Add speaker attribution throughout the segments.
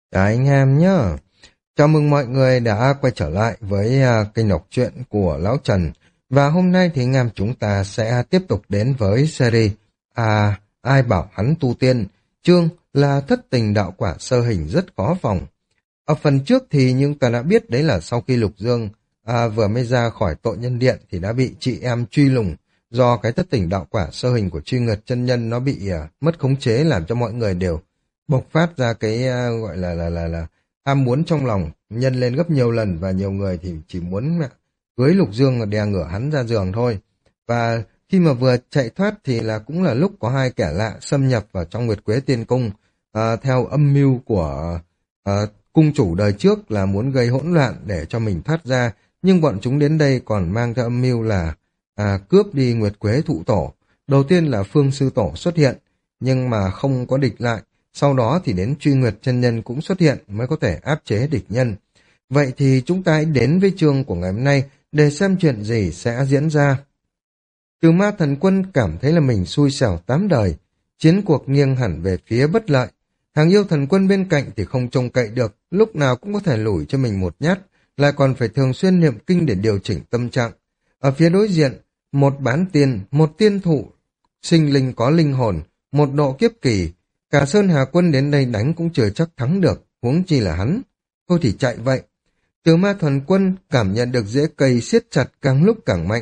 Speaker 1: Chào anh em nhá. Chào mừng mọi người đã quay trở lại với kênh đọc truyện của Lão Trần. Và hôm nay thì anh em chúng ta sẽ tiếp tục đến với series Ai bảo hắn tu tiên, chương là thất tình đạo quả sơ hình rất khó phòng. Ở phần trước thì chúng ta đã biết đấy là sau khi Lục Dương vừa mới ra khỏi tội nhân điện thì đã bị chị em truy lùng do cái thất tình đạo quả sơ hình của Truy Nguyệt chân nhân nó bị mất khống chế, làm cho mọi người đều bộc phát ra cái gọi là ham muốn trong lòng nhân lên gấp nhiều lần, và nhiều người thì chỉ muốn cưới Lục Dương và đè ngửa hắn ra giường thôi. Và khi mà vừa chạy thoát thì cũng là lúc có hai kẻ lạ xâm nhập vào trong Nguyệt Quế Tiên Cung theo âm mưu của cung chủ đời trước là muốn gây hỗn loạn để cho mình thoát ra, nhưng bọn chúng đến đây còn mang theo âm mưu là cướp đi Nguyệt Quế Thụ Tổ. Đầu tiên là Phương Sư Tổ xuất hiện nhưng mà không có địch lại. Sau đó thì đến Truy Nguyệt chân nhân cũng xuất hiện mới có thể áp chế địch nhân. Vậy thì chúng ta hãy đến với chương của ngày hôm nay để xem chuyện gì sẽ diễn ra. Trừ Ma Thần Quân cảm thấy là mình xui xẻo tám đời, chiến cuộc nghiêng hẳn về phía bất lợi. Hàng Yêu Thần Quân bên cạnh thì không trông cậy được, lúc nào cũng có thể lủi cho mình một nhát, lại còn phải thường xuyên niệm kinh để điều chỉnh tâm trạng. Ở phía đối diện, một bán tiên, một tiên thụ, sinh linh có linh hồn, một độ kiếp kỳ. Cả Sơn Hà Quân đến đây đánh cũng chưa chắc thắng được, huống chi là hắn. Thôi thì chạy vậy. Trừ Ma Thần Quân cảm nhận được rễ cây siết chặt càng lúc càng mạnh.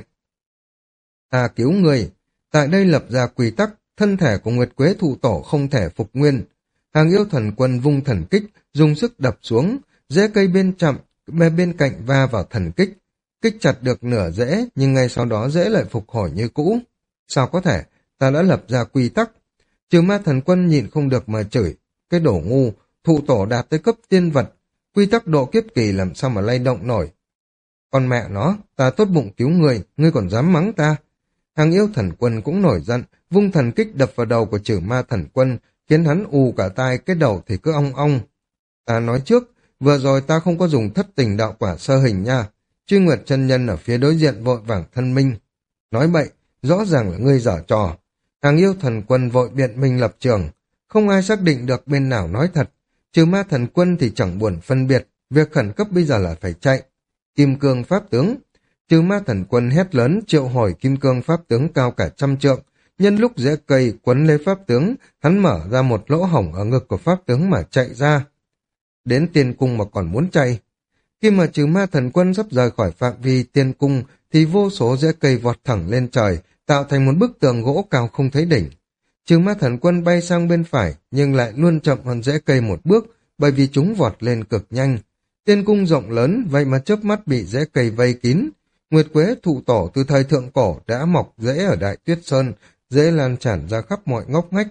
Speaker 1: Ta cứu người. Tại đây lập ra quy tắc, thân thể của Nguyệt Quế Thụ Tổ không thể phục nguyên. Hàng Yêu Thần Quân vung thần kích, dùng sức đập xuống, rễ cây bên cạnh va vào thần kích. Kích chặt được nửa rễ, nhưng ngay sau đó rễ lại phục hồi như cũ. Sao có thể? Ta đã lập ra quy tắc. Trừ Ma Thần Quân nhịn không được mà chửi, cái đổ ngu, thụ tổ đạt tới cấp tiên vật, quy tắc độ kiếp kỳ làm sao mà lay động nổi. Con mẹ nó, ta tốt bụng cứu người, ngươi còn dám mắng ta. Hàng Yêu Thần Quân cũng nổi giận, vung thần kích đập vào đầu của Trừ Ma Thần Quân, khiến hắn ù cả tai, cái đầu thì cứ ong ong. Ta nói trước, vừa rồi ta không có dùng thất tình đạo quả sơ hình nha. Truy Nguyệt chân nhân ở phía đối diện vội vàng thân minh. Nói bậy, rõ ràng là ngươi giở trò. Hàng Yêu Thần Quân vội biện minh lập trường, không ai xác định được bên nào nói thật. Trừ Ma Thần Quân thì chẳng buồn phân biệt, việc khẩn cấp bây giờ là phải chạy. Kim Cương Pháp Tướng. Trừ Ma Thần Quân hét lớn triệu hồi Kim Cương Pháp Tướng cao cả 100 trượng, nhân lúc rễ cây quấn lấy Pháp Tướng, hắn mở ra một lỗ hổng ở ngực của Pháp Tướng mà chạy ra. Đến Tiên Cung mà còn muốn chạy. Khi mà Trừ Ma Thần Quân sắp rời khỏi phạm vi Tiên Cung thì vô số rễ cây vọt thẳng lên trời, tạo thành một bức tường gỗ cao không thấy đỉnh. Trừ Ma Thần Quân bay sang bên phải, nhưng lại luôn chậm hơn rễ cây một bước, bởi vì chúng vọt lên cực nhanh. Tiên cung rộng lớn, vậy mà chớp mắt bị rễ cây vây kín. Nguyệt Quế Thụ Tổ từ thời thượng cổ đã mọc rễ ở Đại Tuyết Sơn, rễ lan tràn ra khắp mọi ngóc ngách.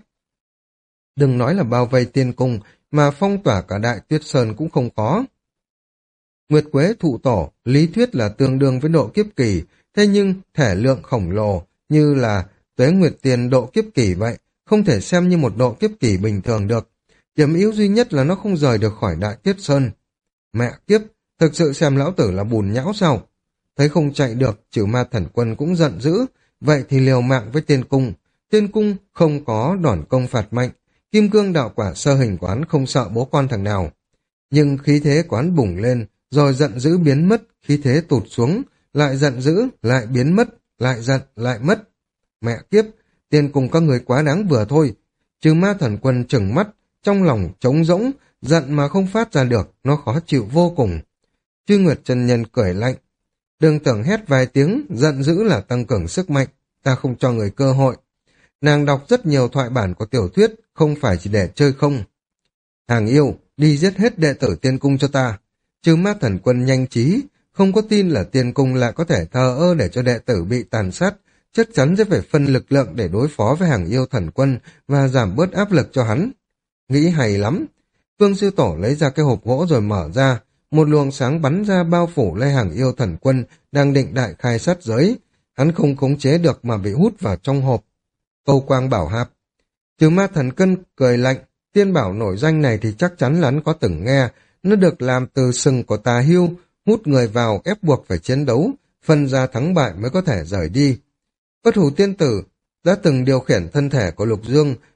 Speaker 1: Đừng nói là bao vây tiên cung, mà phong tỏa cả Đại Tuyết Sơn cũng không có. Nguyệt Quế Thụ Tổ, lý thuyết là tương đương với độ kiếp kỳ, thế nhưng thể lượng khổng lồ, như là Tuế Nguyệt Tiền độ kiếp kỳ vậy, không thể xem như một độ kiếp kỳ bình thường được. Điểm yếu duy nhất là nó không rời được khỏi Đại Tuyết Sơn. Mẹ kiếp, thực sự xem lão tử là bùn nhão sao? Thấy không chạy được, Trừ Ma Thần Quân cũng giận dữ, vậy thì liều mạng với Tiên Cung. Tiên Cung không có đòn công phạt mạnh, Kim Cương đạo quả sơ hình của hắn không sợ bố con thằng nào. Nhưng khí thế của hắn bùng lên, rồi giận dữ biến mất, khí thế tụt xuống, lại giận dữ, lại biến mất, lại giận, lại mất. Mẹ kiếp, Tiên Cung các người quá đáng vừa thôi. Trừ Ma Thần Quân trừng mắt, trong lòng trống rỗng, giận mà không phát ra được, nó khó chịu vô cùng. Truy Nguyệt chân nhân cười lạnh. Đừng tưởng hét vài tiếng, giận dữ là tăng cường sức mạnh, ta không cho người cơ hội. Nàng đọc rất nhiều thoại bản của tiểu thuyết, không phải chỉ để chơi không. Hàng Yêu, đi giết hết đệ tử Tiên Cung cho ta. Trừ Ma Thần Quân nhanh trí, không có tin là Tiên Cung lại có thể thờ ơ để cho đệ tử bị tàn sát, chắc chắn sẽ phải phân lực lượng để đối phó với Hàng Yêu Thần Quân và giảm bớt áp lực cho hắn. Nghĩ hay lắm. Phương Sư Tổ lấy ra cái hộp gỗ rồi mở ra, một luồng sáng bắn ra bao phủ lấy Hàng Yêu Thần Quân đang định đại khai sát giới. Hắn không khống chế được mà bị hút vào trong hộp. Câu quang bảo hạp. Trừ Ma Thần Quân cười lạnh, tiên bảo nổi danh này thì chắc chắn là hắn có từng nghe, nó được làm từ sừng của tà hưu, hút người vào ép buộc phải chiến đấu, phân ra thắng bại mới có thể rời đi. Bất Hủ Tiên Tử đã từng điều khiển thân thể của Lục Dương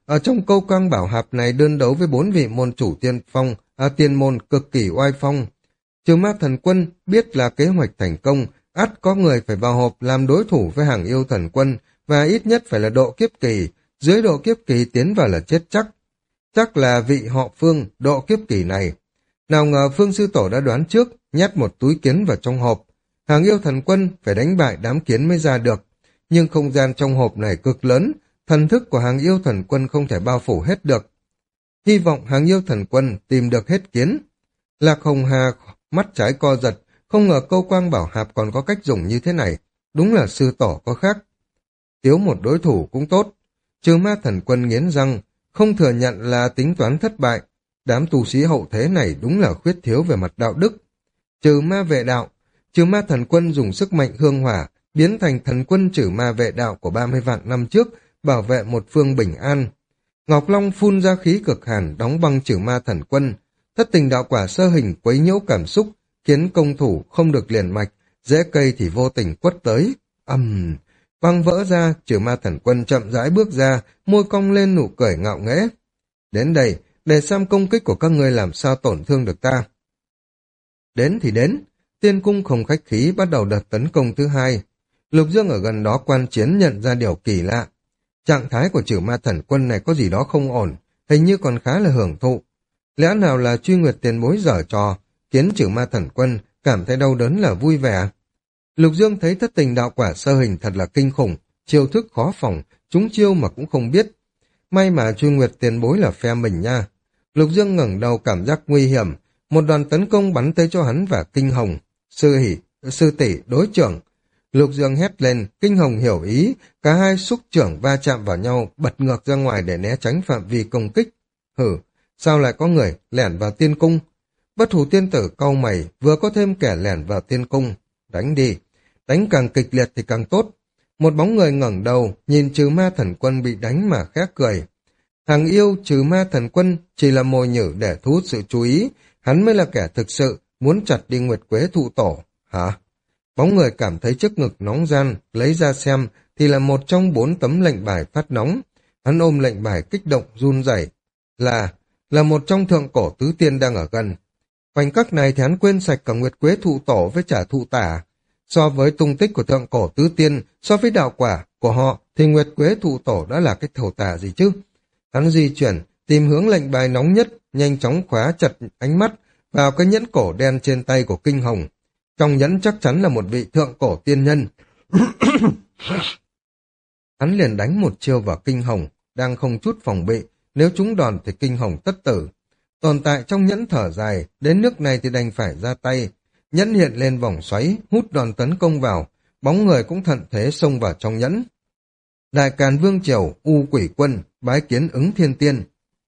Speaker 1: Ở trong câu quang bảo hạp này đơn đấu với 4 vị môn chủ tiên môn cực kỳ oai phong. Trừ Ma Thần Quân biết là kế hoạch thành công, ắt có người phải vào hộp làm đối thủ với Hàng Yêu Thần Quân và ít nhất phải là độ kiếp kỳ, dưới độ kiếp kỳ tiến vào là chết chắc. Chắc là vị họ Phương độ kiếp kỳ này. Nào ngờ Phương Sư Tổ đã đoán trước, nhét một túi kiến vào trong hộp. Hàng Yêu Thần Quân phải đánh bại đám kiến mới ra được. Nhưng không gian trong hộp này cực lớn, thần thức của Hàng Yêu Thần Quân không thể bao phủ hết được. Hy vọng Hàng Yêu Thần Quân tìm được hết kiến. Lạc Hồng Hà mắt trái co giật, không ngờ câu quang bảo hạp còn có cách dùng như thế này. Đúng là Sư Tổ có khác. Thiếu một đối thủ cũng tốt. Trừ Ma Thần Quân nghiến răng, không thừa nhận là tính toán thất bại. Đám tu sĩ hậu thế này đúng là khuyết thiếu về mặt đạo đức. Trừ ma vệ đạo, Trừ Ma Thần Quân dùng sức mạnh hương hỏa, biến thành thần quân trừ ma vệ đạo của 30 vạn năm trước, bảo vệ một phương bình an. Ngọc Long phun ra khí cực hàn, đóng băng Trừ Ma Thần Quân. Thất tình đạo quả sơ hình quấy nhiễu cảm xúc, khiến công thủ không được liền mạch, rễ cây thì vô tình quất tới. Băng vỡ ra, Trừ Ma Thần Quân chậm rãi bước ra, môi cong lên nụ cười ngạo nghễ. Đến đây, để xem công kích của các ngươi làm sao tổn thương được ta. Đến thì đến, Tiên Cung không khách khí bắt đầu đợt tấn công thứ hai. Lục Dương ở gần đó quan chiến nhận ra điều kỳ lạ. Trạng thái của Trừ Ma Thần Quân này có gì đó không ổn, hình như còn khá là hưởng thụ. Lẽ nào là Truy Nguyệt tiền bối giở trò, khiến Trừ Ma Thần Quân cảm thấy đau đớn là vui vẻ. Lục Dương thấy thất tình đạo quả sơ hình thật là kinh khủng, chiêu thức khó phòng, trúng chiêu mà cũng không biết. May mà Truy Nguyệt tiền bối là phe mình nha. Lục Dương ngẩng đầu cảm giác nguy hiểm, một đoàn tấn công bắn tới cho hắn và Kinh Hồng. Sư tỷ đối trưởng. Lục Dương hét lên, Kinh Hồng hiểu ý, cả hai xúc trưởng va chạm vào nhau, bật ngược ra ngoài để né tránh phạm vi công kích. Hử, sao lại có người lẻn vào tiên cung? Bất Hủ tiên tử cau mày, vừa có thêm kẻ lẻn vào tiên cung. Đánh đi, đánh càng kịch liệt thì càng tốt. Một bóng người ngẩng đầu, nhìn Trừ Ma Thần Quân bị đánh mà khẽ cười. Hàng yêu Trừ Ma Thần Quân chỉ là mồi nhử để thu hút sự chú ý, hắn mới là kẻ thực sự muốn chặt đi Nguyệt Quế thụ tổ. Hả? Bóng người cảm thấy trước ngực nóng ran, lấy ra xem thì là một trong 4 tấm lệnh bài phát nóng. Hắn ôm lệnh bài kích động run rẩy. Là một trong thượng cổ tứ tiên đang ở gần. Khoảnh khắc này thì hắn quên sạch cả Nguyệt Quế thụ tổ với trả thụ tả. So với tung tích của thượng cổ tứ tiên, so với đạo quả của họ thì Nguyệt Quế thụ tổ đã là cái thổ tả gì chứ? Hắn di chuyển, tìm hướng lệnh bài nóng nhất, nhanh chóng khóa chặt ánh mắt vào cái nhẫn cổ đen trên tay của Kinh Hồng. Trong nhẫn chắc chắn là một vị thượng cổ tiên nhân. Hắn liền đánh một chiêu vào Kinh Hồng, đang không chút phòng bị, nếu trúng đòn thì Kinh Hồng tất tử. Tồn tại trong nhẫn thở dài, đến nước này thì đành phải ra tay. Nhẫn hiện lên vòng xoáy, hút đòn tấn công vào, bóng người cũng thận thế xông vào trong nhẫn. Đại Càn Vương Triều, U Quỷ Quân, bái kiến Ứng Thiên Tiên.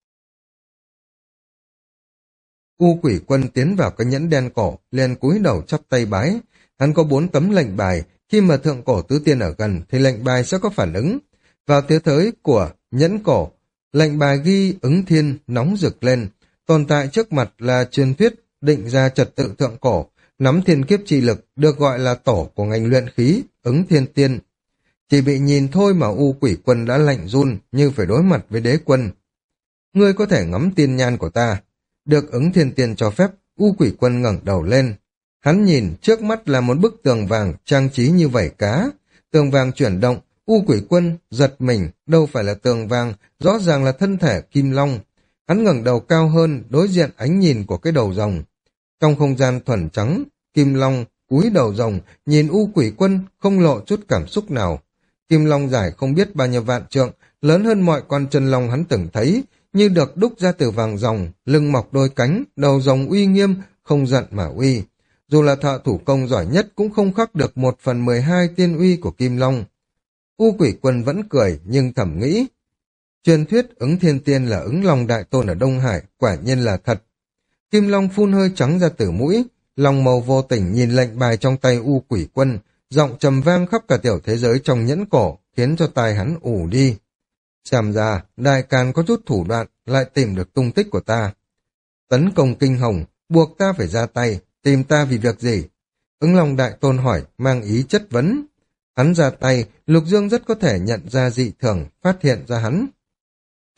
Speaker 1: U Quỷ Quân tiến vào cái nhẫn đen cổ, liền cúi đầu chắp tay bái. Hắn có 4 tấm lệnh bài, khi mà thượng cổ tứ tiên ở gần thì lệnh bài sẽ có phản ứng. Vào thế giới của nhẫn cổ, lệnh bài ghi Ứng Thiên nóng rực lên. Tồn tại trước mặt là truyền thuyết định ra trật tự thượng cổ, nắm thiên kiếp chi lực, được gọi là tổ của ngành luyện khí, Ứng Thiên Tiên. Chỉ bị nhìn thôi mà U Quỷ Quân đã lạnh run như phải đối mặt với đế quân. Ngươi có thể ngắm tiên nhan của ta. Được Ứng Thiên Tiên cho phép, U Quỷ Quân ngẩng đầu lên. Hắn nhìn trước mắt là một bức tường vàng trang trí như vảy cá. Tường vàng chuyển động, U Quỷ Quân giật mình, đâu phải là tường vàng, rõ ràng là thân thể kim long. Hắn ngẩng đầu cao hơn, đối diện ánh nhìn của cái đầu rồng. Trong không gian thuần trắng, kim long cúi đầu rồng, nhìn U Quỷ Quân không lộ chút cảm xúc nào. Kim long dài không biết bao nhiêu vạn trượng, lớn hơn mọi con chân long hắn từng thấy, như được đúc ra từ vàng rồng, lưng mọc đôi cánh, đầu rồng uy nghiêm, không giận mà uy. Dù là thợ thủ công giỏi nhất cũng không khắc được 1/12 tiên uy của Kim Long. U Quỷ Quân vẫn cười nhưng thầm nghĩ. Truyền thuyết Ứng Thiên Tiên là Ứng Long Đại Tôn ở Đông Hải, quả nhiên là thật. Kim Long phun hơi trắng ra từ mũi, lòng màu vô tình nhìn lệnh bài trong tay U Quỷ Quân, giọng trầm vang khắp cả tiểu thế giới trong nhẫn cổ, khiến cho tai hắn ù đi. Xem ra, Đại Càn có chút thủ đoạn, lại tìm được tung tích của ta. Tấn công Kinh Hồng, buộc ta phải ra tay, tìm ta vì việc gì? Ứng Long Đại Tôn hỏi, mang ý chất vấn. Hắn ra tay, Lục Dương rất có thể nhận ra dị thường, phát hiện ra hắn.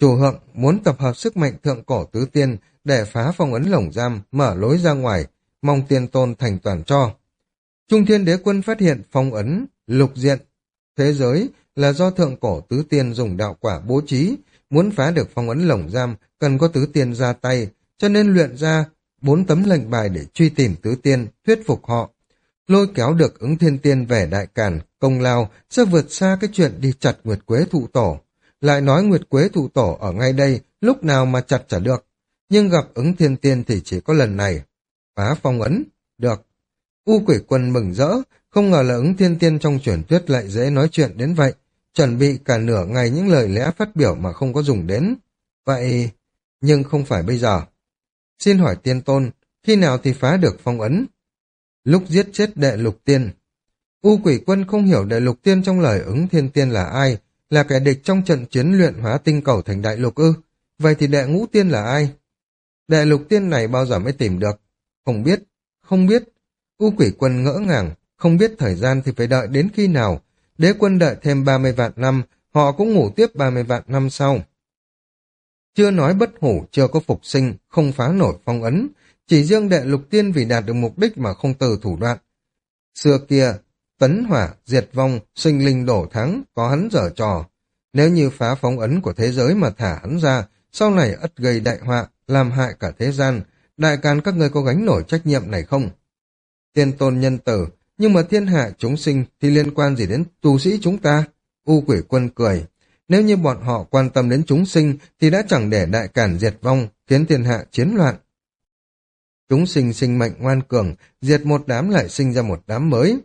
Speaker 1: Chủ Hượng muốn tập hợp sức mạnh thượng cổ tứ tiên để phá phong ấn lồng giam, mở lối ra ngoài, mong tiên tôn thành toàn cho. Trung Thiên Đế Quân phát hiện phong ấn lục diện thế giới là do thượng cổ tứ tiên dùng đạo quả bố trí, muốn phá được phong ấn lồng giam cần có tứ tiên ra tay, cho nên luyện ra 4 tấm lệnh bài để truy tìm tứ tiên, thuyết phục họ. Lôi kéo được Ứng Thiên Tiên về Đại Càn, công lao sẽ vượt xa cái chuyện đi chặt Nguyệt Quế Thụ Tổ. Lại nói Nguyệt Quế Thụ Tổ ở ngay đây, lúc nào mà chặt chả được. Nhưng gặp Ứng Thiên Tiên thì chỉ có lần này. Phá phong ấn, được. U Quỷ Quân mừng rỡ, không ngờ là Ứng Thiên Tiên trong truyền thuyết lại dễ nói chuyện đến vậy. Chuẩn bị cả nửa ngày những lời lẽ phát biểu mà không có dùng đến. Vậy, nhưng không phải bây giờ. Xin hỏi tiên tôn, khi nào thì phá được phong ấn? Lúc giết chết đệ lục tiên. U Quỷ Quân không hiểu đệ lục tiên trong lời Ứng Thiên Tiên là ai, là kẻ địch trong trận chiến luyện hóa tinh cầu thành đại lục ư? Vậy thì đệ ngũ tiên là ai? Đệ lục tiên này bao giờ mới tìm được? Không biết, không biết. U Quỷ Quân ngỡ ngàng, không biết thời gian thì phải đợi đến khi nào. Đế quân đợi thêm 30 vạn năm, họ cũng ngủ tiếp 30 vạn năm sau. Chưa nói bất hủ, chưa có phục sinh, không phá nổi phong ấn. Chỉ riêng đệ lục tiên vì đạt được mục đích mà không từ thủ đoạn. Xưa kia, tấn hỏa, diệt vong, sinh linh đổ thắng, có hắn dở trò. Nếu như phá phong ấn của thế giới mà thả hắn ra, sau này ắt gây đại họa, làm hại cả thế gian. Đại Càn các ngươi có gánh nổi trách nhiệm này không? Tiên tôn nhân tử, nhưng mà thiên hạ chúng sinh thì liên quan gì đến tu sĩ chúng ta? U Quỷ Quân cười. Nếu như bọn họ quan tâm đến chúng sinh thì đã chẳng để Đại Càn diệt vong, khiến thiên hạ chiến loạn. Chúng sinh sinh mệnh ngoan cường, diệt một đám lại sinh ra một đám mới.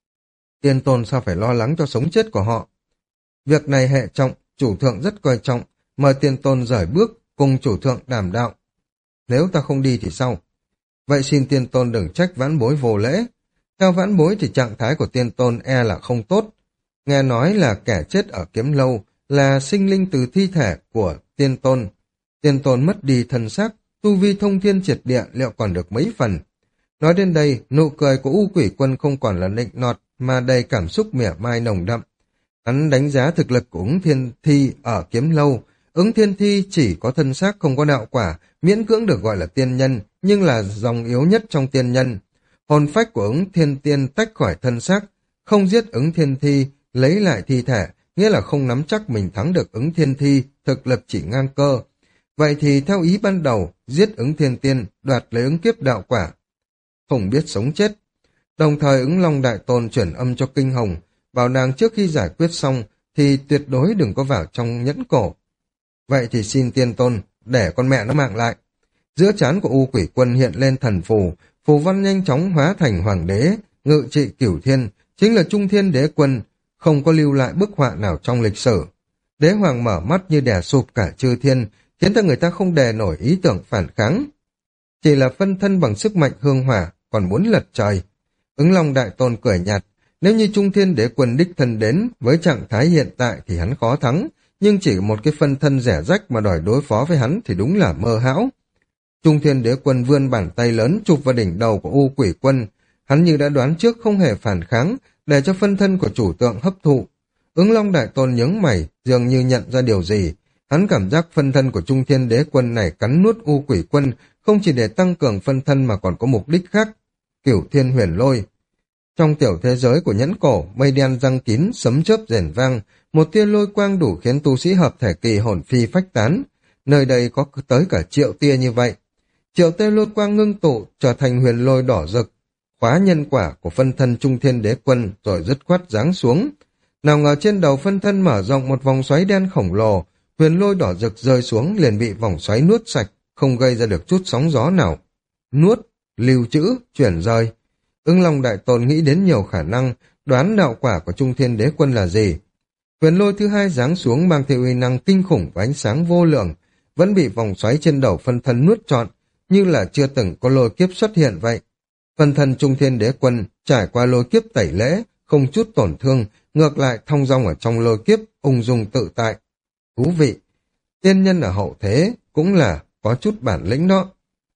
Speaker 1: Tiên tôn sao phải lo lắng cho sống chết của họ? Việc này hệ trọng, chủ thượng rất coi trọng, mời tiên tôn rời bước, cùng chủ thượng đàm đạo. Nếu ta không đi thì sao? Vậy xin tiên tôn đừng trách vãn bối vô lễ. Theo vãn bối thì trạng thái của tiên tôn e là không tốt. Nghe nói là kẻ chết ở Kiếm Lâu là sinh linh từ thi thể của tiên tôn. Tiên tôn mất đi thân xác, tu vi thông thiên triệt địa liệu còn được mấy phần. Nói đến đây, nụ cười của U Quỷ Quân không còn là nịnh nọt mà đầy cảm xúc mỉa mai nồng đậm. Hắn đánh giá thực lực của Ứng Thiên Thi ở Kiếm Lâu. Ứng Thiên Thi chỉ có thân xác không có đạo quả, miễn cưỡng được gọi là tiên nhân, nhưng là dòng yếu nhất trong tiên nhân. Hồn phách của Ứng Thiên Tiên tách khỏi thân xác, không giết Ứng Thiên Thi, lấy lại thi thể, nghĩa là không nắm chắc mình thắng được Ứng Thiên Thi, thực lực chỉ ngang cơ. Vậy thì theo ý ban đầu, giết Ứng Thiên Tiên, đoạt lấy ứng kiếp đạo quả. Không biết sống chết. Đồng thời Ứng Long Đại Tôn chuyển âm cho Kinh Hồng, bảo nàng trước khi giải quyết xong thì tuyệt đối đừng có vào trong nhẫn cổ. Vậy thì xin tiên tôn, để con mẹ nó mạng lại. Giữa trán của U Quỷ Quân hiện lên thần phù, phù văn nhanh chóng hóa thành hoàng đế, ngự trị cửu thiên, chính là Trung Thiên Đế Quân, không có lưu lại bức họa nào trong lịch sử. Đế hoàng mở mắt như đè sụp cả chư thiên, khiến cho người ta không đè nổi ý tưởng phản kháng. Chỉ là phân thân bằng sức mạnh hương hỏa, còn muốn lật trời. Ứng Long Đại Tôn cười nhạt, nếu như Trung Thiên Đế Quân đích thân đến, với trạng thái hiện tại thì hắn khó thắng, nhưng chỉ một cái phân thân rẻ rách mà đòi đối phó với hắn thì đúng là mơ hão. Trung Thiên Đế Quân vươn bàn tay lớn chụp vào đỉnh đầu của U Quỷ Quân, hắn như đã đoán trước không hề phản kháng, để cho phân thân của chủ tượng hấp thụ. Ứng Long Đại Tôn nhướng mày, dường như nhận ra điều gì. Hắn cảm giác phân thân của Trung Thiên Đế Quân này cắn nuốt U Quỷ Quân, không chỉ để tăng cường phân thân mà còn có mục đích khác. Cửu Thiên Huyền Lôi. Trong tiểu thế giới của nhẫn cổ, mây đen răng kín, sấm chớp rền vang, một tia lôi quang đủ khiến tu sĩ hợp thể kỳ hồn phi phách tán. Nơi đây có tới cả triệu tia như vậy. Triệu tia lôi quang ngưng tụ, trở thành huyền lôi đỏ rực, khóa nhân quả của phân thân Trung Thiên Đế Quân rồi dứt khoát giáng xuống. Nào ngờ trên đầu phân thân mở rộng một vòng xoáy đen khổng lồ, huyền lôi đỏ rực rơi xuống liền bị vòng xoáy nuốt sạch, không gây ra được chút sóng gió nào. Nuốt, lưu trữ, chuyển rời. Ứng Long Đại Tôn nghĩ đến nhiều khả năng, đoán đạo quả của Trung Thiên Đế Quân là gì. Huyền lôi thứ hai giáng xuống mang theo uy năng kinh khủng và ánh sáng vô lượng, vẫn bị vòng xoáy trên đầu phân thân nuốt trọn, như là chưa từng có lôi kiếp xuất hiện vậy. Phân thân Trung Thiên Đế Quân trải qua lôi kiếp tẩy lễ, không chút tổn thương, ngược lại thong dong ở trong lôi kiếp, ung dung tự tại. Thú vị, tiên nhân ở hậu thế cũng là có chút bản lĩnh đó.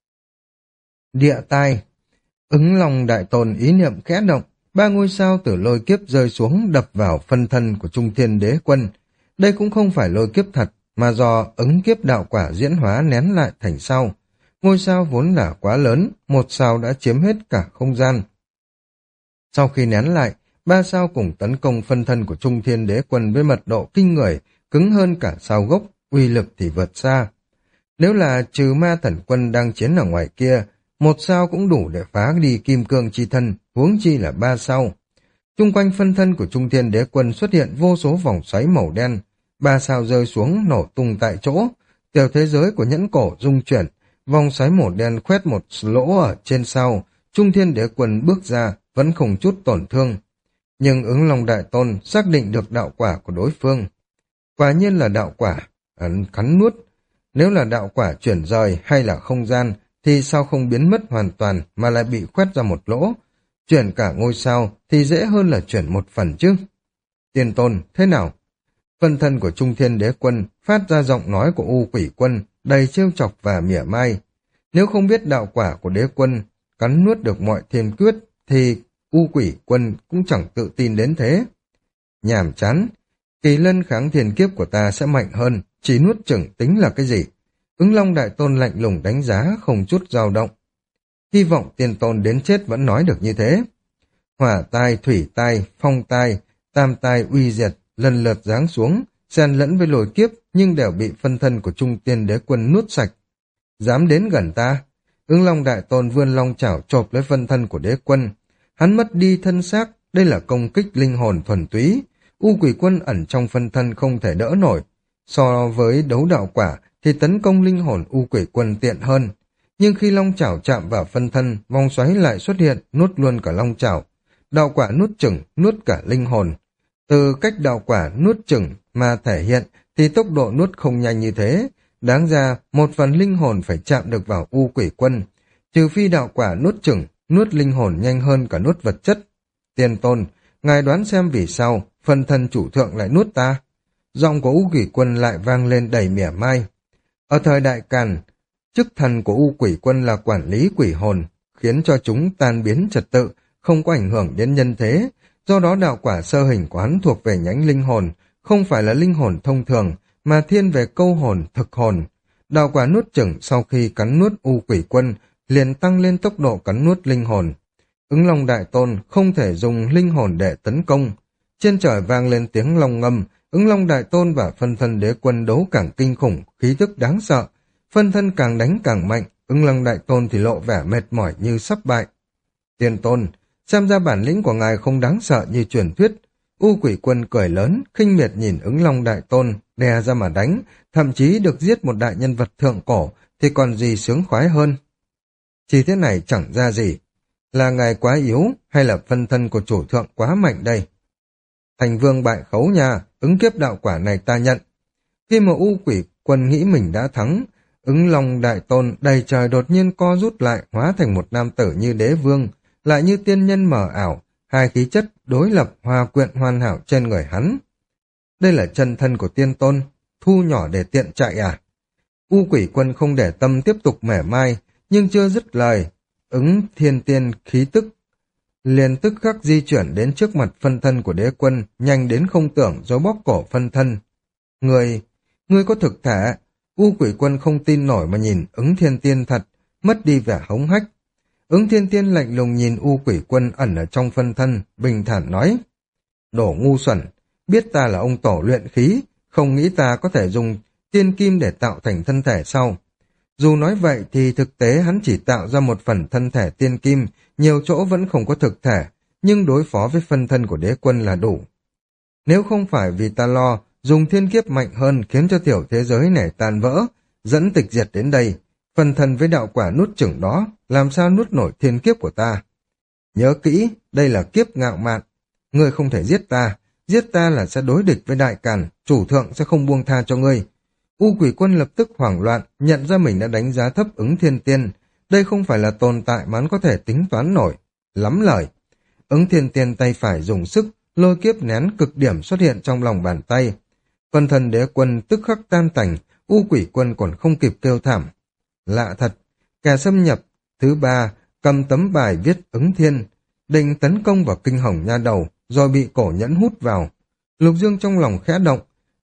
Speaker 1: Địa tai. Ứng Long Đại Tôn ý niệm khẽ động, 3 ngôi sao từ lôi kiếp rơi xuống đập vào phân thân của Trung Thiên Đế Quân. Đây cũng không phải lôi kiếp thật, mà do ứng kiếp đạo quả diễn hóa nén lại thành sao. Ngôi sao vốn là quá lớn, một sao đã chiếm hết cả không gian. Sau khi nén lại, ba sao cùng tấn công phân thân của Trung Thiên Đế Quân với mật độ kinh người, cứng hơn cả sao gốc, uy lực thì vượt xa. Nếu là trừ ma thần quân đang chiến ở ngoài kia, một sao cũng đủ để phá đi kim cương chi thân, huống chi là ba sao. Chung quanh phân thân của Trung Thiên Đế Quân xuất hiện vô số vòng xoáy màu đen, ba sao rơi xuống nổ tung tại chỗ, tiểu thế giới của nhẫn cổ rung chuyển, vòng xoáy màu đen khoét một lỗ ở trên sao, Trung Thiên Đế Quân bước ra, vẫn không chút tổn thương. Nhưng Ứng Long Đại Tôn xác định được đạo quả của đối phương. Quả nhiên là đạo quả, cắn nuốt. Nếu là đạo quả chuyển rời hay là không gian, thì sao không biến mất hoàn toàn mà lại bị khoét ra một lỗ? Chuyển cả ngôi sao thì dễ hơn là chuyển một phần chứ. Tiên Tôn, thế nào? Phân thân của Trung Thiên Đế Quân phát ra giọng nói của U Quỷ Quân, đầy trêu chọc và mỉa mai. Nếu không biết đạo quả của Đế Quân cắn nuốt được mọi thiên quyết, thì U Quỷ Quân cũng chẳng tự tin đến thế. Nhàm chán, kỳ lân kháng thiên kiếp của ta sẽ mạnh hơn, chỉ nuốt chửng tính là cái gì? Ứng Long Đại Tôn lạnh lùng đánh giá, không chút dao động. Hy vọng Tiên Tôn đến chết vẫn nói được như thế. Hỏa tai, thủy tai, phong tai, tam tai uy diệt, lần lượt giáng xuống, xen lẫn với lôi kiếp, nhưng đều bị phân thân của Trung Tiên Đế Quân nuốt sạch. Dám đến gần ta? Ứng Long Đại Tôn vươn long chảo chộp lấy phân thân của Đế Quân. Hắn mất đi thân xác, đây là công kích linh hồn thuần túy. U Quỷ Quân ẩn trong phân thân không thể đỡ nổi. So với đấu đạo quả thì tấn công linh hồn U Quỷ Quân tiện hơn. Nhưng khi long chảo chạm vào phân thân, vòng xoáy lại xuất hiện, nuốt luôn cả long chảo. Đạo quả nuốt chửng, nuốt cả linh hồn. Từ cách đạo quả nuốt chửng mà thể hiện thì tốc độ nuốt không nhanh như thế. Đáng ra, một phần linh hồn phải chạm được vào U Quỷ Quân. Trừ phi đạo quả nuốt chửng, nuốt linh hồn nhanh hơn cả nuốt vật chất. Tiên Tôn, ngài đoán xem vì sao phân thân chủ thượng lại nuốt ta? Giọng của U Quỷ Quân lại vang lên đầy mỉa mai. Ở thời Đại Càn, chức thần của U Quỷ Quân là quản lý quỷ hồn, khiến cho chúng tan biến trật tự, không có ảnh hưởng đến nhân thế. Do đó đạo quả sơ hình của hắn thuộc về nhánh linh hồn, không phải là linh hồn thông thường, mà thiên về câu hồn, thực hồn. Đạo quả nuốt chửng sau khi cắn nuốt U Quỷ Quân, liền tăng lên tốc độ cắn nuốt linh hồn. Ứng Long Đại Tôn không thể dùng linh hồn để tấn công. Trên trời vang lên tiếng long ngâm, Ứng Long Đại Tôn và phân thân Đế Quân đấu càng kinh khủng, khí tức đáng sợ. Phân thân càng đánh càng mạnh, Ứng Long Đại Tôn thì lộ vẻ mệt mỏi như sắp bại. Tiên Tôn, xem ra bản lĩnh của ngài không đáng sợ như truyền thuyết. U Quỷ Quân cười lớn, khinh miệt nhìn Ứng Long Đại Tôn, đè ra mà đánh, thậm chí được giết một đại nhân vật thượng cổ, thì còn gì sướng khoái hơn. Chỉ thế này chẳng ra gì. Là ngài quá yếu, hay là phân thân của chủ thượng quá mạnh đây? Thành Vương bại khấu nhà, ứng kiếp đạo quả này ta nhận. Khi mà U Quỷ Quân nghĩ mình đã thắng, Ứng Long Đại Tôn đầy trời đột nhiên co rút lại, hóa thành một nam tử như đế vương, lại như tiên nhân mờ ảo, hai khí chất đối lập hòa quyện hoàn hảo trên người hắn. Đây là chân thân của Tiên Tôn, thu nhỏ để tiện chạy à? U Quỷ Quân không để tâm tiếp tục mẻ mai, nhưng chưa dứt lời, Ứng Thiên Tiên khí tức liền tức khắc di chuyển đến trước mặt phân thân của Đế Quân, nhanh đến không tưởng rồi bóp cổ phân thân. Ngươi có thực thể? U Quỷ Quân không tin nổi mà nhìn Ứng Thiên Tiên thật, mất đi vẻ hống hách. Ứng Thiên Tiên lạnh lùng nhìn U Quỷ Quân ẩn ở trong phân thân, bình thản nói. Đồ ngu xuẩn, biết ta là ông tổ luyện khí, không nghĩ ta có thể dùng tiên kim để tạo thành thân thể sau. Dù nói vậy thì thực tế hắn chỉ tạo ra một phần thân thể tiên kim, nhiều chỗ vẫn không có thực thể, nhưng đối phó với phân thân của Đế Quân là đủ. Nếu không phải vì ta lo dùng thiên kiếp mạnh hơn khiến cho tiểu thế giới này tan vỡ, dẫn tịch diệt đến đây, phân thân với đạo quả nuốt chửng đó, làm sao nuốt nổi thiên kiếp của ta? Nhớ kỹ, đây là kiếp ngạo mạn. Ngươi không thể giết ta là sẽ đối địch với Đại Càn, chủ thượng sẽ không buông tha cho ngươi. U Quỷ Quân lập tức hoảng loạn, nhận ra mình đã đánh giá thấp Ứng Thiên Tiên. Đây không phải là tồn tại mà hắn có thể tính toán nổi. Lắm lời. Ứng Thiên Tiên tay phải dùng sức, lôi kiếp nén cực điểm xuất hiện trong lòng bàn tay. Phân thân Đế Quân tức khắc tan tành, U Quỷ Quân còn không kịp kêu thảm. Lạ thật, kẻ xâm nhập thứ ba cầm tấm bài viết Ứng Thiên, định tấn công vào Kinh Hồng Nha Đầu, rồi bị cổ nhẫn hút vào. Lục Dương trong lòng khẽ động,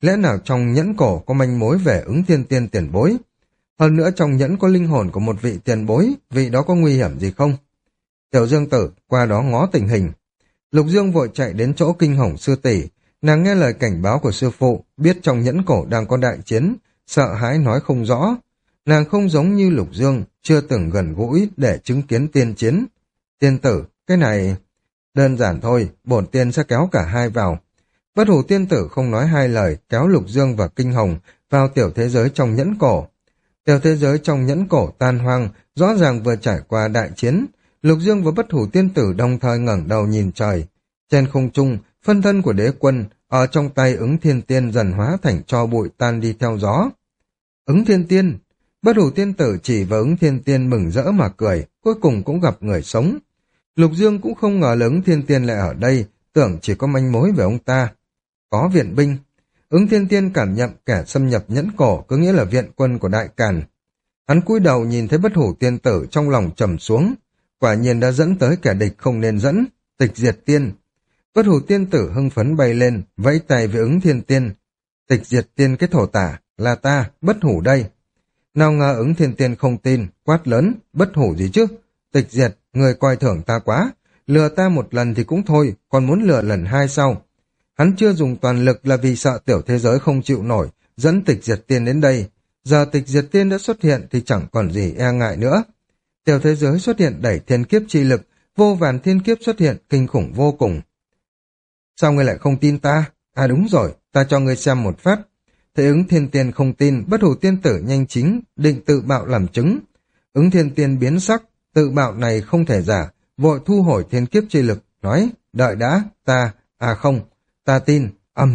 Speaker 1: lẽ nào trong nhẫn cổ có manh mối về Ứng Thiên Tiên tiền bối? Hơn nữa trong nhẫn có linh hồn của một vị tiền bối, vị đó có nguy hiểm gì không? Tiểu Dương Tử qua đó ngó tình hình. Lục Dương vội chạy đến chỗ Kinh Hồng sư tỷ, nàng nghe lời cảnh báo của sư phụ, biết trong nhẫn cổ đang có đại chiến, sợ hãi nói không rõ. Nàng không giống như Lục Dương, chưa từng gần gũi để chứng kiến tiên chiến. Tiên tử, cái này... Đơn giản thôi, bổn tiên sẽ kéo cả hai vào. Bất Hủ tiên tử không nói hai lời, kéo Lục Dương và Kinh Hồng vào tiểu thế giới trong nhẫn cổ. Tiểu thế giới trong nhẫn cổ tan hoang, rõ ràng vừa trải qua đại chiến. Lục Dương và Bất Hủ tiên tử đồng thời ngẩng đầu nhìn trời. Trên không trung, phân thân của đế quân ở trong tay Ứng Thiên Tiên dần hóa thành tro bụi tan đi theo gió. Ứng Thiên Tiên, Bất Hủ tiên tử chỉ vào Ứng Thiên Tiên mừng rỡ mà cười, cuối cùng cũng gặp người sống. Lục Dương cũng không ngờ là Ứng Thiên Tiên lại ở đây, tưởng chỉ có manh mối về ông ta. Có viện binh. Ứng Thiên Tiên cảm nhận kẻ xâm nhập nhẫn cổ có nghĩa là viện quân của Đại Càn. Hắn cúi đầu nhìn thấy Bất Hủ tiên tử trong lòng trầm xuống. Quả nhiên đã dẫn tới kẻ địch không nên dẫn, Tịch Diệt Tiên. Bất Hủ tiên tử hưng phấn bay lên, vẫy tay với Ứng Thiên Tiên. Tịch Diệt Tiên cái thổ tả, là ta, Bất Hủ đây. Nào ngờ Ứng Thiên Tiên không tin, quát lớn, Bất Hủ gì chứ? Tịch Diệt, người coi thường ta quá, lừa ta một lần thì cũng thôi, còn muốn lừa lần hai sau. Hắn chưa dùng toàn lực là vì sợ tiểu thế giới không chịu nổi, dẫn Tịch Diệt Tiên đến đây. Giờ Tịch Diệt Tiên đã xuất hiện thì chẳng còn gì e ngại nữa. Tiểu thế giới xuất hiện đẩy thiên kiếp chi lực, vô vàn thiên kiếp xuất hiện kinh khủng vô cùng. Sao ngươi lại không tin ta? À đúng rồi, ta cho ngươi xem một phát. Thế Ứng Thiên Tiên không tin, Bất Hủ tiên tử nhanh chính, định tự bạo làm chứng. Ứng Thiên Tiên biến sắc, tự bạo này không thể giả, vội thu hồi thiên kiếp chi lực, nói, đợi đã, ta tin,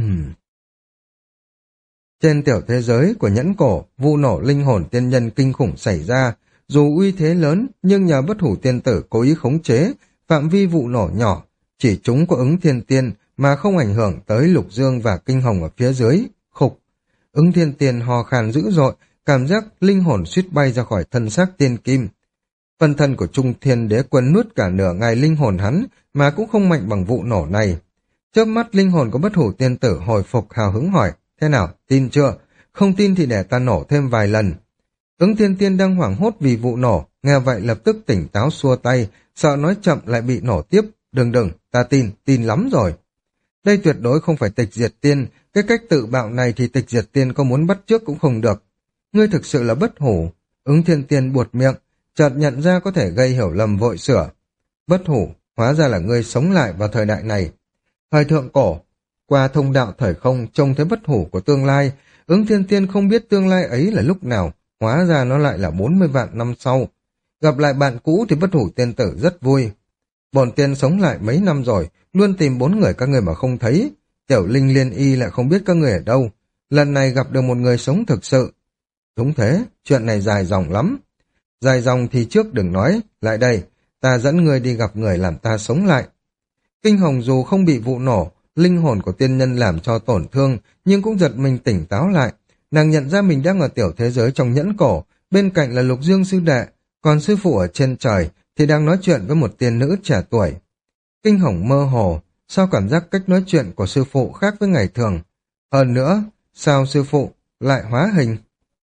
Speaker 1: Trên tiểu thế giới của nhẫn cổ, vụ nổ linh hồn tiên nhân kinh khủng xảy ra, dù uy thế lớn, nhưng nhờ Bất Hủ tiên tử cố ý khống chế, phạm vi vụ nổ nhỏ, chỉ chúng có Ứng Thiên Tiên mà không ảnh hưởng tới Lục Dương và Kinh Hồng ở phía dưới, khục. Ứng Thiên Tiên hò khan dữ dội, cảm giác linh hồn suýt bay ra khỏi thân xác tiên kim. Phân thân của Trung Thiên Đế Quân nuốt cả nửa ngày linh hồn hắn mà cũng không mạnh bằng vụ nổ này. Chớp mắt linh hồn của Bất Hủ tiên tử hồi phục hào hứng hỏi, thế nào, tin chưa? Không tin thì để ta nổ thêm vài lần. Ứng Thiên Tiên đang hoảng hốt vì vụ nổ, nghe vậy lập tức tỉnh táo xua tay, sợ nói chậm lại bị nổ tiếp. Đừng, ta tin lắm rồi. Đây tuyệt đối không phải Tịch Diệt Tiên, cái cách tự bạo này thì Tịch Diệt Tiên có muốn bắt chước cũng không được. Ngươi thực sự là Bất Hủ. Ứng Thiên Tiên buột miệng, chợt nhận ra có thể gây hiểu lầm vội sửa. Bất Hủ, hóa ra là ngươi sống lại vào thời đại này. Thời thượng cổ, qua thông đạo thời không trông thấy Bất Hủ của tương lai, Ứng Thiên Tiên không biết tương lai ấy là lúc nào, hóa ra nó lại là 40 vạn năm sau. Gặp lại bạn cũ thì Bất Hủ tiên tử rất vui. Bổn tiên sống lại mấy năm rồi, luôn tìm 4 người các người mà không thấy. Tiểu Linh Liên Y lại không biết các người ở đâu. Lần này gặp được một người sống thực sự. Đúng thế, chuyện này dài dòng lắm. Dài dòng thì trước đừng nói, lại đây, ta dẫn người đi gặp người làm ta sống lại. Kinh Hồng dù không bị vụ nổ, linh hồn của tiên nhân làm cho tổn thương, nhưng cũng giật mình tỉnh táo lại. Nàng nhận ra mình đang ở tiểu thế giới trong nhẫn cổ, bên cạnh là Lục Dương sư đệ, còn sư phụ ở trên trời thì đang nói chuyện với một tiên nữ trẻ tuổi. Kinh Hồng mơ hồ, sao cảm giác cách nói chuyện của sư phụ khác với ngày thường? Hơn nữa, sao sư phụ lại hóa hình?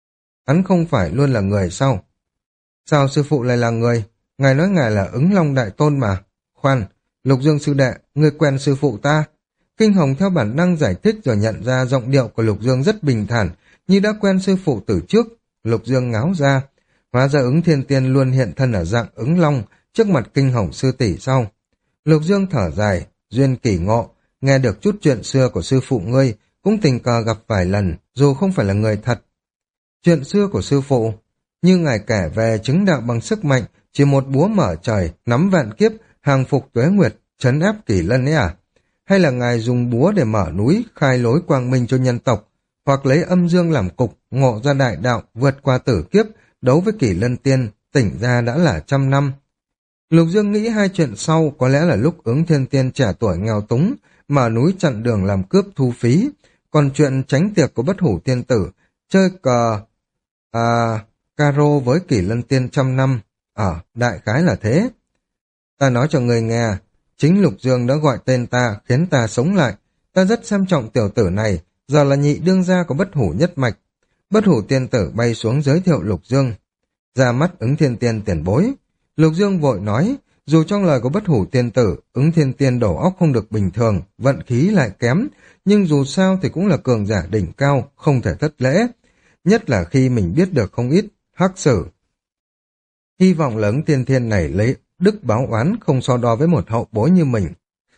Speaker 1: Hắn không phải luôn là người sao? Sao sư phụ lại là người? Ngài nói ngài là Ứng Long Đại Tôn mà. Khoan, Lục Dương sư đệ, người quen sư phụ ta. Kinh Hồng theo bản năng giải thích rồi nhận ra giọng điệu của Lục Dương rất bình thản, như đã quen sư phụ từ trước. Lục Dương ngáo ra. Hóa ra Ứng Thiên Tiên luôn hiện thân ở dạng Ứng Long trước mặt Kinh Hồng sư tỷ sau. Lục Dương thở dài, duyên kỳ ngộ, nghe được chút chuyện xưa của sư phụ ngươi, cũng tình cờ gặp vài lần, dù không phải là người thật. Chuyện xưa của sư phụ, như ngài kể về chứng đạo bằng sức mạnh, chỉ một búa mở trời, nắm vạn kiếp, hàng phục tuế nguyệt, trấn áp Kỷ Lân ấy à? Hay là ngài dùng búa để mở núi, khai lối quang minh cho nhân tộc, hoặc lấy âm dương làm cục, ngộ ra đại đạo, vượt qua tử kiếp, đấu với Kỷ Lân Tiên, tỉnh ra đã là 100 năm. Lục Dương nghĩ hai chuyện sau có lẽ là lúc Ứng Thiên Tiên trẻ tuổi nghèo túng, mở núi chặn đường làm cướp thu phí, còn chuyện tránh tiệc của Bất Hủ tiên tử, chơi caro với Kỷ Lân Tiên 100 năm, đại khái là thế. Ta nói cho người nghe, chính Lục Dương đã gọi tên ta, khiến ta sống lại, ta rất xem trọng tiểu tử này, giờ là nhị đương gia của Bất Hủ nhất mạch. Bất Hủ tiên tử bay xuống giới thiệu Lục Dương. Ra mắt Ứng Thiên Tiên tiền bối. Lục Dương vội nói, dù trong lời của Bất Hủ tiên tử, Ứng Thiên Tiên đầu óc không được bình thường, vận khí lại kém, nhưng dù sao thì cũng là cường giả đỉnh cao, không thể thất lễ. Nhất là khi mình biết được không ít hắc sử. Hy vọng là Ứng Thiên Thiên này lấy đức báo oán, không so đo với một hậu bối như mình.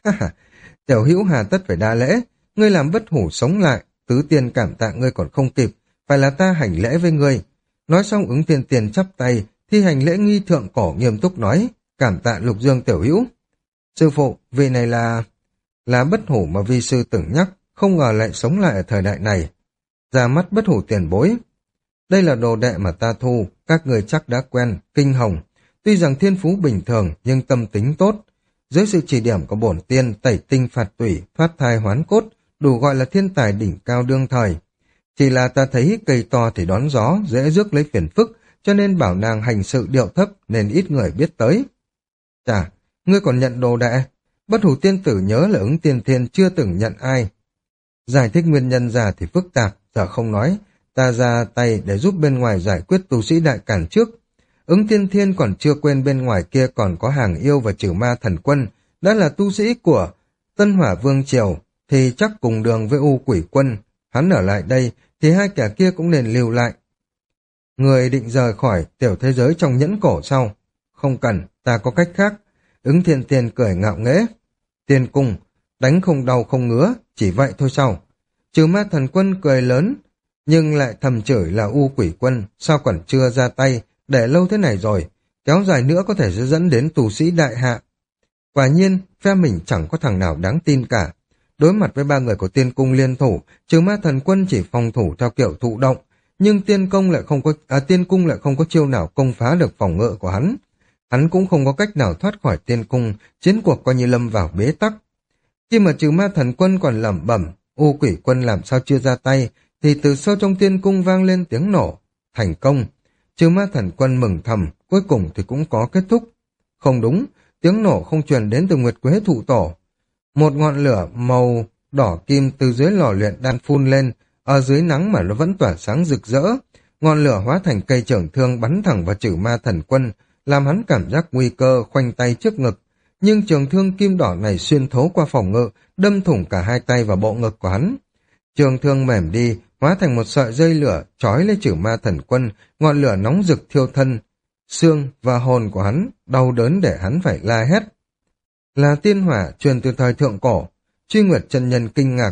Speaker 1: Tiểu hữu hà tất phải đa lễ, ngươi làm Bất Hủ sống lại, tứ tiên cảm tạ ngươi còn không kịp, phải là ta hành lễ với ngươi. Nói xong Ứng Thiên Tiên chắp tay, thi hành lễ nghi thượng cổ nghiêm túc nói, cảm tạ Lục Dương tiểu hữu. Sư phụ, vị này là Bất Hủ mà vi sư từng nhắc, không ngờ lại sống lại ở thời đại này. Ra mắt Bất Hủ tiền bối. Đây là đồ đệ mà ta thu, các người chắc đã quen, Kinh Hồng. Tuy rằng thiên phú bình thường, nhưng tâm tính tốt. Dưới sự chỉ điểm của bổn tiên, tẩy tinh phạt tủy, thoát thai hoán cốt, đủ gọi là thiên tài đỉnh cao đương thời. Chỉ là ta thấy cây to thì đón gió, dễ rước lấy phiền phức, cho nên bảo nàng hành sự điệu thấp nên ít người biết tới. Chà, ngươi còn nhận đồ đệ? Bất Hủ tiên tử nhớ là Ứng Thiên Thiên chưa từng nhận ai. Giải thích nguyên nhân ra thì phức tạp, giờ không nói, ta ra tay để giúp bên ngoài giải quyết tu sĩ đại cản trước. Ứng Thiên Thiên còn chưa quên bên ngoài kia còn có Hàng Yêu và Trừ Ma Thần Quân, đã là tu sĩ của Tân Hỏa Vương Triều, thì chắc cùng đường với U Quỷ Quân. Hắn ở lại đây thì hai kẻ kia cũng nên lưu lại. Người định rời khỏi tiểu thế giới trong nhẫn cổ sau. Không cần, ta có cách khác. Ứng Thiên Thiên cười ngạo nghễ. Tiên cung, đánh không đau không ngứa, chỉ vậy thôi sao? Trừ Ma Thần Quân cười lớn, nhưng lại thầm chửi là U Quỷ Quân, sao còn chưa ra tay, để lâu thế này rồi, kéo dài nữa có thể sẽ dẫn đến tù sĩ đại hạ. Quả nhiên, phe mình chẳng có thằng nào đáng tin cả. Đối mặt với ba người của tiên cung liên thủ, Trừ Ma Thần Quân chỉ phòng thủ theo kiểu thụ động, nhưng tiên cung lại không có chiêu nào công phá được phòng ngự của hắn. Hắn cũng không có cách nào thoát khỏi tiên cung, chiến cuộc coi như lâm vào bế tắc. Khi mà Trừ Ma Thần Quân còn lẩm bẩm, U Quỷ Quân làm sao chưa ra tay, thì từ sâu trong tiên cung vang lên tiếng nổ. Thành công. Trừ Ma Thần Quân mừng thầm, cuối cùng thì cũng có kết thúc. Không đúng, tiếng nổ không truyền đến từ Nguyệt Quế Thụ Tổ. Một ngọn lửa màu đỏ kim từ dưới lò luyện đan phun lên, ở dưới nắng mà nó vẫn tỏa sáng rực rỡ. Ngọn lửa hóa thành cây trưởng thương bắn thẳng vào Trừ Ma Thần Quân, làm hắn cảm giác nguy cơ, khoanh tay trước ngực. Nhưng trường thương kim đỏ này xuyên thấu qua phòng ngự, đâm thủng cả hai tay vào bộ ngực của hắn. Trường thương mềm đi, hóa thành một sợi dây lửa trói lấy Trừ Ma Thần Quân, ngọn lửa nóng rực thiêu thân, xương và hồn của hắn, đau đớn để hắn phải la hét. Là tiên hỏa truyền từ thời thượng cổ. Truy Nguyệt chân nhân kinh ngạc.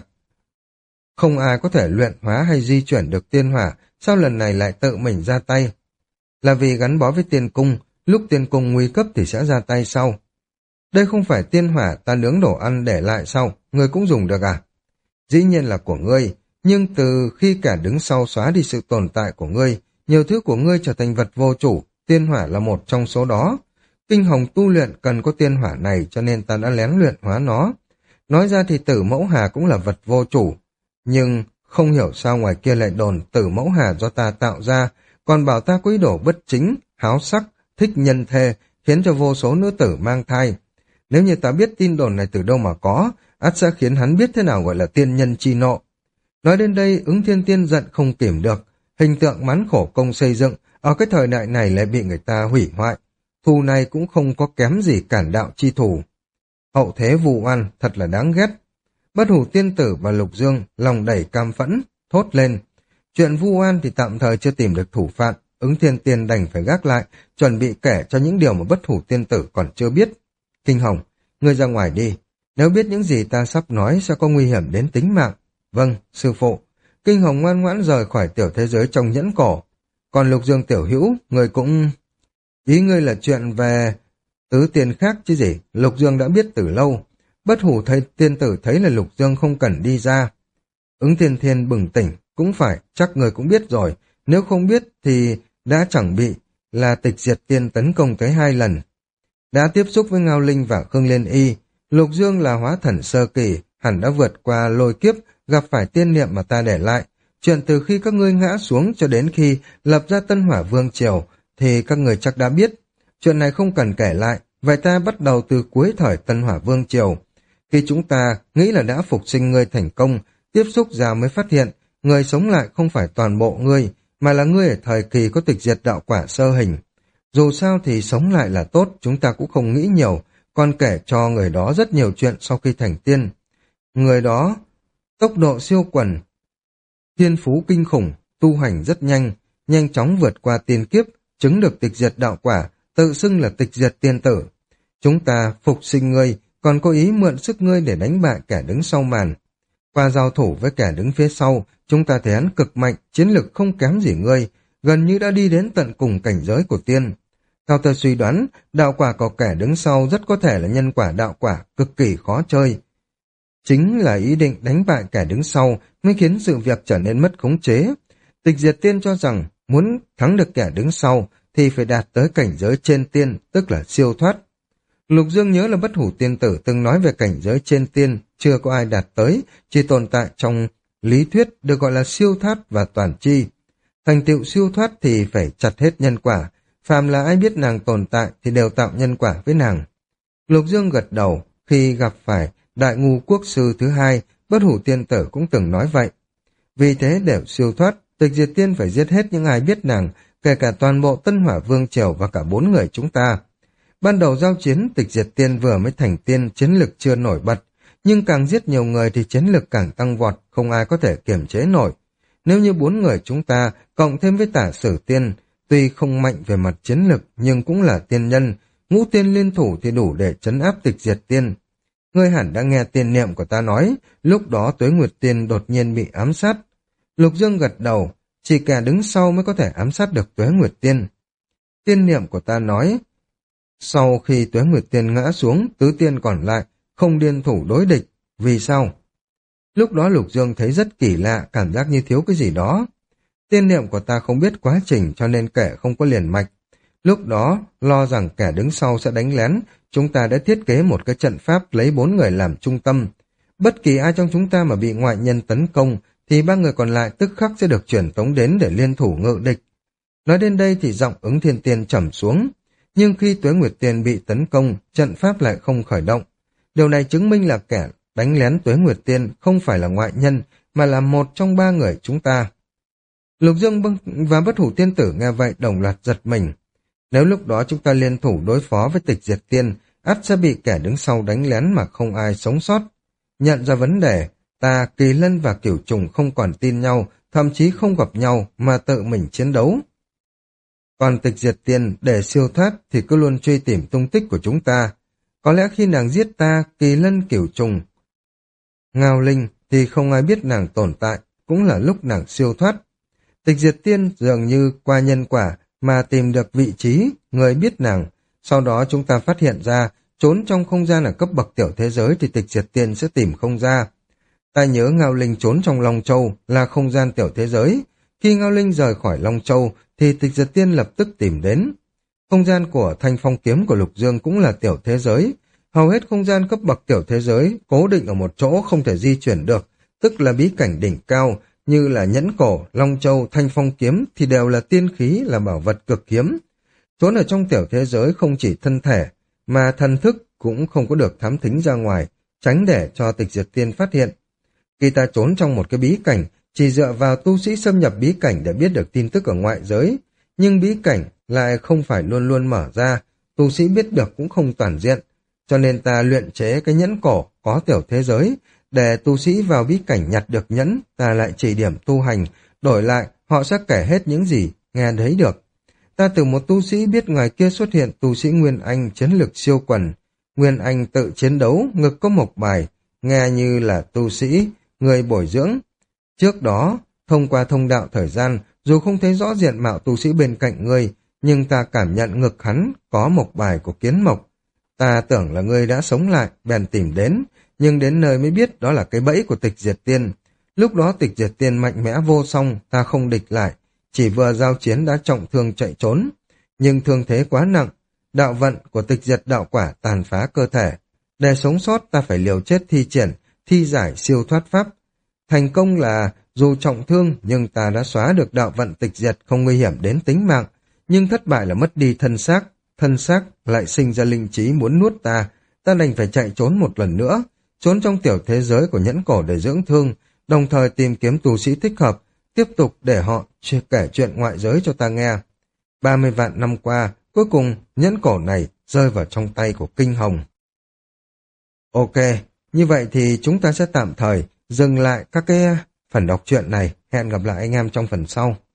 Speaker 1: Không ai có thể luyện hóa hay di chuyển được tiên hỏa, sao lần này lại tự mình ra tay? Là vì gắn bó với tiên cung, lúc tiên cung nguy cấp thì sẽ ra tay sau. Đây không phải tiên hỏa ta nướng đồ ăn để lại sau, ngươi cũng dùng được à? Dĩ nhiên là của ngươi, nhưng từ khi kẻ đứng sau xóa đi sự tồn tại của ngươi, nhiều thứ của ngươi trở thành vật vô chủ, tiên hỏa là một trong số đó. Kinh Hồng tu luyện cần có tiên hỏa này cho nên ta đã lén luyện hóa nó. Nói ra thì Tử Mẫu Hà cũng là vật vô chủ, nhưng không hiểu sao ngoài kia lại đồn Tử Mẫu Hà do ta tạo ra, còn bảo ta có ý đồ bất chính, háo sắc, thích nhân thê, khiến cho vô số nữ tử mang thai. Nếu như ta biết tin đồn này từ đâu mà có, ắt sẽ khiến hắn biết thế nào gọi là tiên nhân chi nộ. Nói đến đây, Ứng Thiên Tiên giận không kìm được, hình tượng mắn khổ công xây dựng, ở cái thời đại này lại bị người ta hủy hoại. Thù này cũng không có kém gì cản đạo chi thù. Hậu thế vu oan thật là đáng ghét. Bất Hủ tiên tử và Lục Dương lòng đầy cam phẫn, thốt lên. Chuyện vu oan thì tạm thời chưa tìm được thủ phạm, Ứng Thiên Tiên đành phải gác lại, chuẩn bị kể cho những điều mà Bất Hủ tiên tử còn chưa biết. Kinh Hồng, ngươi ra ngoài đi, nếu biết những gì ta sắp nói sẽ có nguy hiểm đến tính mạng. Vâng, sư phụ. Kinh Hồng ngoan ngoãn rời khỏi tiểu thế giới trong nhẫn cổ. Còn Lục Dương tiểu hữu, ngươi cũng... Ý ngươi là chuyện về tứ tiên khác chứ gì, Lục Dương đã biết từ lâu. Bất Hủ tiên tử thấy là Lục Dương không cần đi ra. Ứng Thiên Thiên bừng tỉnh, cũng phải, chắc người cũng biết rồi, nếu không biết thì đã chẳng bị là Tịch Diệt Tiên tấn công tới 2 lần. Đã tiếp xúc với Ngao Linh và Khương Liên Y, Lục Dương là hóa thần sơ kỳ, hẳn đã vượt qua lôi kiếp, gặp phải tiên niệm mà ta để lại. Chuyện từ khi các ngươi ngã xuống cho đến khi lập ra Tân Hỏa Vương Triều, thì các người chắc đã biết. Chuyện này không cần kể lại, vậy ta bắt đầu từ cuối thời Tân Hỏa Vương Triều. Khi chúng ta nghĩ là đã phục sinh ngươi thành công, tiếp xúc ra mới phát hiện, người sống lại không phải toàn bộ ngươi, mà là ngươi ở thời kỳ có tịch diệt đạo quả sơ hình. Dù sao thì sống lại là tốt, chúng ta cũng không nghĩ nhiều, còn kể cho người đó rất nhiều chuyện sau khi thành tiên. Người đó, tốc độ siêu quần, thiên phú kinh khủng, tu hành rất nhanh, nhanh chóng vượt qua tiên kiếp, chứng được tịch diệt đạo quả, tự xưng là tịch diệt tiên tử. Chúng ta phục sinh ngươi, còn có ý mượn sức ngươi để đánh bại kẻ đứng sau màn. Qua giao thủ với kẻ đứng phía sau, chúng ta thấy hắn cực mạnh, chiến lực không kém gì ngươi, gần như đã đi đến tận cùng cảnh giới của tiên. Theo tôi suy đoán, đạo quả của kẻ đứng sau rất có thể là nhân quả đạo quả, cực kỳ khó chơi. Chính là ý định đánh bại kẻ đứng sau mới khiến sự việc trở nên mất khống chế. Tịch diệt tiên cho rằng muốn thắng được kẻ đứng sau thì phải đạt tới cảnh giới trên tiên, tức là siêu thoát. Lục Dương nhớ là Bất Hủ Tiên Tử từng nói về cảnh giới trên tiên, chưa có ai đạt tới, chỉ tồn tại trong lý thuyết được gọi là siêu thoát và toàn chi. Thành tựu siêu thoát thì phải chặt hết nhân quả, phàm là ai biết nàng tồn tại thì đều tạo nhân quả với nàng. Lục Dương gật đầu, khi gặp phải Đại Ngu Quốc Sư thứ hai, Bất Hủ Tiên Tử cũng từng nói vậy. Vì thế để siêu thoát, Tịch Diệt Tiên phải giết hết những ai biết nàng, kể cả toàn bộ Tân Hỏa Vương Triều và cả 4 người chúng ta. Ban đầu giao chiến, Tịch Diệt Tiên vừa mới thành tiên, chiến lực chưa nổi bật, nhưng càng giết nhiều người thì chiến lực càng tăng vọt, không ai có thể kiềm chế nổi. Nếu như 4 người chúng ta, cộng thêm với Tả Sử Tiên, tuy không mạnh về mặt chiến lực nhưng cũng là tiên nhân, ngũ tiên liên thủ thì đủ để trấn áp Tịch Diệt Tiên. Ngươi hẳn đã nghe tiên niệm của ta nói, lúc đó Tuế Nguyệt Tiên đột nhiên bị ám sát. Lục Dương gật đầu, chỉ kẻ đứng sau mới có thể ám sát được Tuế Nguyệt Tiên. Tiên niệm của ta nói, sau khi Tuế Nguyệt Tiên ngã xuống, tứ tiên còn lại không liên thủ đối địch. Vì sao? Lúc đó Lục Dương thấy rất kỳ lạ, cảm giác như thiếu cái gì đó. Tiên niệm của ta không biết quá trình cho nên kẻ không có liền mạch. Lúc đó, lo rằng kẻ đứng sau sẽ đánh lén, chúng ta đã thiết kế một cái trận pháp lấy 4 người làm trung tâm. Bất kỳ ai trong chúng ta mà bị ngoại nhân tấn công, thì 3 người còn lại tức khắc sẽ được chuyển tống đến để liên thủ ngự địch. Nói đến đây thì giọng Ứng Thiên Tiên trầm xuống. Nhưng khi Tuế Nguyệt Tiên bị tấn công, trận pháp lại không khởi động. Điều này chứng minh là kẻ đánh lén Tuế Nguyệt Tiên không phải là ngoại nhân, mà là một trong 3 người chúng ta. Lục Dương và Bất Hủ Tiên Tử nghe vậy đồng loạt giật mình. Nếu lúc đó chúng ta liên thủ đối phó với Tịch Diệt Tiên, ắt sẽ bị kẻ đứng sau đánh lén mà không ai sống sót. Nhận ra vấn đề, ta, Kỳ Lân và Cửu Trùng không còn tin nhau, thậm chí không gặp nhau mà tự mình chiến đấu. Còn Tịch Diệt Tiên để siêu thoát thì cứ luôn truy tìm tung tích của chúng ta. Có lẽ khi nàng giết ta, Kỳ Lân, Cửu Trùng, Ngao Linh thì không ai biết nàng tồn tại, cũng là lúc nàng siêu thoát. Tịch Diệt Tiên dường như qua nhân quả mà tìm được vị trí, người biết nàng. Sau đó chúng ta phát hiện ra, trốn trong không gian ở cấp bậc tiểu thế giới thì Tịch Diệt Tiên sẽ tìm không ra. Ta nhớ Ngao Linh trốn trong Long Châu là không gian tiểu thế giới. Khi Ngao Linh rời khỏi Long Châu thì Tịch Diệt Tiên lập tức tìm đến. Không gian của Thanh Phong Kiếm của Lục Dương cũng là tiểu thế giới. Hầu hết không gian cấp bậc tiểu thế giới cố định ở một chỗ không thể di chuyển được, tức là bí cảnh đỉnh cao, như là Nhẫn Cổ, Long Châu, Thanh Phong Kiếm thì đều là tiên khí, là bảo vật cực hiếm. Trốn ở trong tiểu thế giới không chỉ thân thể, mà thần thức cũng không có được thám thính ra ngoài, tránh để cho Tịch Diệt Tiên phát hiện. Khi ta trốn trong một cái bí cảnh, chỉ dựa vào tu sĩ xâm nhập bí cảnh để biết được tin tức ở ngoại giới, nhưng bí cảnh lại không phải luôn luôn mở ra, tu sĩ biết được cũng không toàn diện, cho nên ta luyện chế cái nhẫn cổ có tiểu thế giới, để tu sĩ vào bí cảnh nhặt được nhẫn, ta lại chỉ điểm tu hành, đổi lại họ sẽ kể hết những gì nghe thấy được. Ta từ một tu sĩ biết ngoài kia xuất hiện tu sĩ Nguyên Anh chiến lực siêu quần, Nguyên Anh tự chiến đấu, ngực có một bài, nghe như là tu sĩ, người bồi dưỡng. Trước đó, thông qua thông đạo thời gian, dù không thấy rõ diện mạo tu sĩ bên cạnh ngươi, nhưng ta cảm nhận ngực hắn có một bài của kiến mộc. Ta tưởng là ngươi đã sống lại, bèn tìm đến, nhưng đến nơi mới biết đó là cái bẫy của Tịch Diệt Tiên. Lúc đó Tịch Diệt Tiên mạnh mẽ vô song, ta không địch lại, chỉ vừa giao chiến đã trọng thương chạy trốn. Nhưng thương thế quá nặng, đạo vận của Tịch Diệt đạo quả tàn phá cơ thể. Để sống sót ta phải liều chết thi triển, thi giải siêu thoát pháp. Thành công là dù trọng thương nhưng ta đã xóa được đạo vận tịch diệt không nguy hiểm đến tính mạng, nhưng thất bại là mất đi thân xác lại sinh ra linh trí muốn nuốt ta, ta đành phải chạy trốn một lần nữa, trốn trong tiểu thế giới của nhẫn cổ để dưỡng thương, đồng thời tìm kiếm tu sĩ thích hợp, tiếp tục để họ kể chuyện ngoại giới cho ta nghe. 30 vạn năm qua, cuối cùng nhẫn cổ này rơi vào trong tay của Kinh Hồng. Ok, như vậy thì chúng ta sẽ tạm thời dừng lại các cái phần đọc truyện này. Hẹn gặp lại anh em trong phần sau.